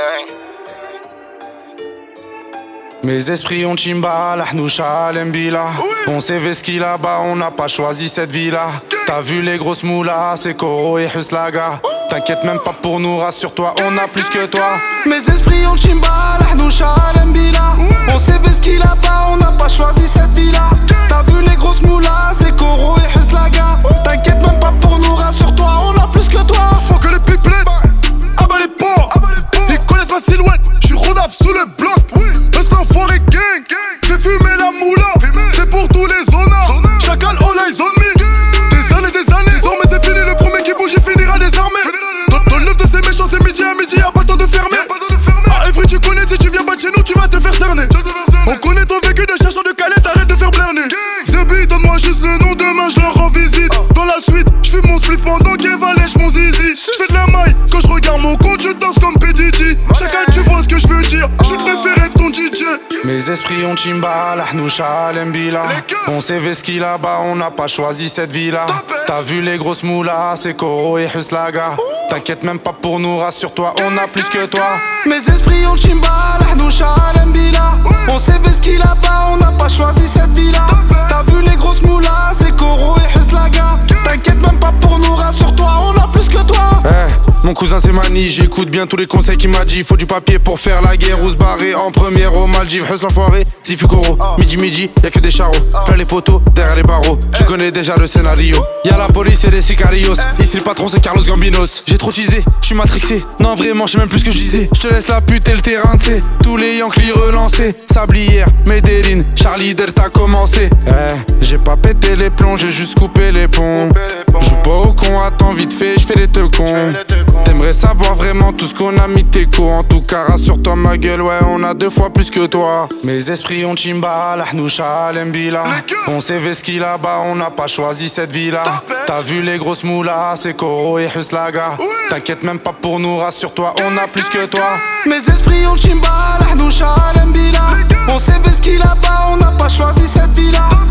Mes esprits ont chimba, la hnoucha, l'embila. On sait veski là-bas, on n'a pas choisi cette vie-là. T'as vu les grosses moulas, c'est Koro et Huslaga. T'inquiète même pas pour nous, rassure-toi, on a plus que toi. Mes esprits ont chimba, la hnoucha, l'embila. On sait veski là-bas, on n'a pas choisi cette vie-là. T'as vu les grosses moulas, c'est Koro et Huslaga. T'inquiète même pas pour nous, rassure-toi, on a plus que toi. Faut que les pipelettes, abat les porcs. Ils connaissent ma silhouette, j'suis rodaf sous le bloc. L'enfoiré gang, fais fumer la moula. C'est pour tous les zonards, chacal all eyes on me. Des années, désormais c'est fini. Le premier qui bouge il finira désarmé. Dans le neuf de ces méchants c'est midi à midi, y'a pas le temps de fermer. Ah Evry tu connais, si tu viens pas de chez nous tu vas te faire cerner. On connaît ton vécu de chercheur de calette, arrête de faire blerner. Zebi donne-moi juste le nom, demain je leur rends visite. Dans la suite, j'fume mon spliff pendant qu'Eva lèche mon zizi. J'fais de la maille, quand je regarde mon compte je danse comme PDG. Chacal tu vois ce que je veux dire, j'suis le préféré de ton DJ. Mes esprits ont chimba, la hnoucha, l'embila. On sait veski là-bas, on n'a pas choisi cette vie-là. T'as vu les grosses moulas, c'est Koro et Huslaga. T'inquiète même pas pour nous, rassure-toi, on a plus que toi. Mes esprits ont chimba, la hnoucha, l'embila. On sait veski là-bas, on n'a pas choisi cette vie-là. T'as vu les grosses moulas, c'est Koro et Huslaga. T'inquiète même pas pour nous, rassure-toi, on a plus que toi. Mon cousin c'est Mani, j'écoute bien tous les conseils qu'il m'a dit. Faut du papier pour faire la guerre ou se barrer en première aux Maldives. Hus l'enfoiré, Zifu Koro, midi, y'a que des charros. Plein les poteaux, derrière les barreaux. Je connais déjà le scénario. Y'a la police et les sicarios. Ici le patron c'est Carlos Gambinos. J'ai trop teasé, j'suis matrixé. Non vraiment, j'sais même plus ce que je disais. J'te laisse la pute et le terrain, t'sais. Tous les Yankees relancés. Sablière, Medellin, Charlie Delta commencé. J'ai pas pété les plombs, j'ai juste coupé les ponts. Joue pas au con, attends vite fait, j'fais les te cons. T'aimerais savoir vraiment tout ce qu'on a mis tes cours. En tout cas rassure-toi ma gueule, ouais on a 2 fois plus que toi. Mes esprits ont chimba, la hnoucha, l'embila. On sait veski là-bas, on n'a pas choisi cette vie-là. T'as vu les grosses moulas, c'est Koro et Huslaga. T'inquiète même pas pour nous, rassure-toi, on a plus que toi. Mes esprits ont chimba, la hnoucha, l'embila. On sait veski là-bas, on n'a pas choisi cette vie-là.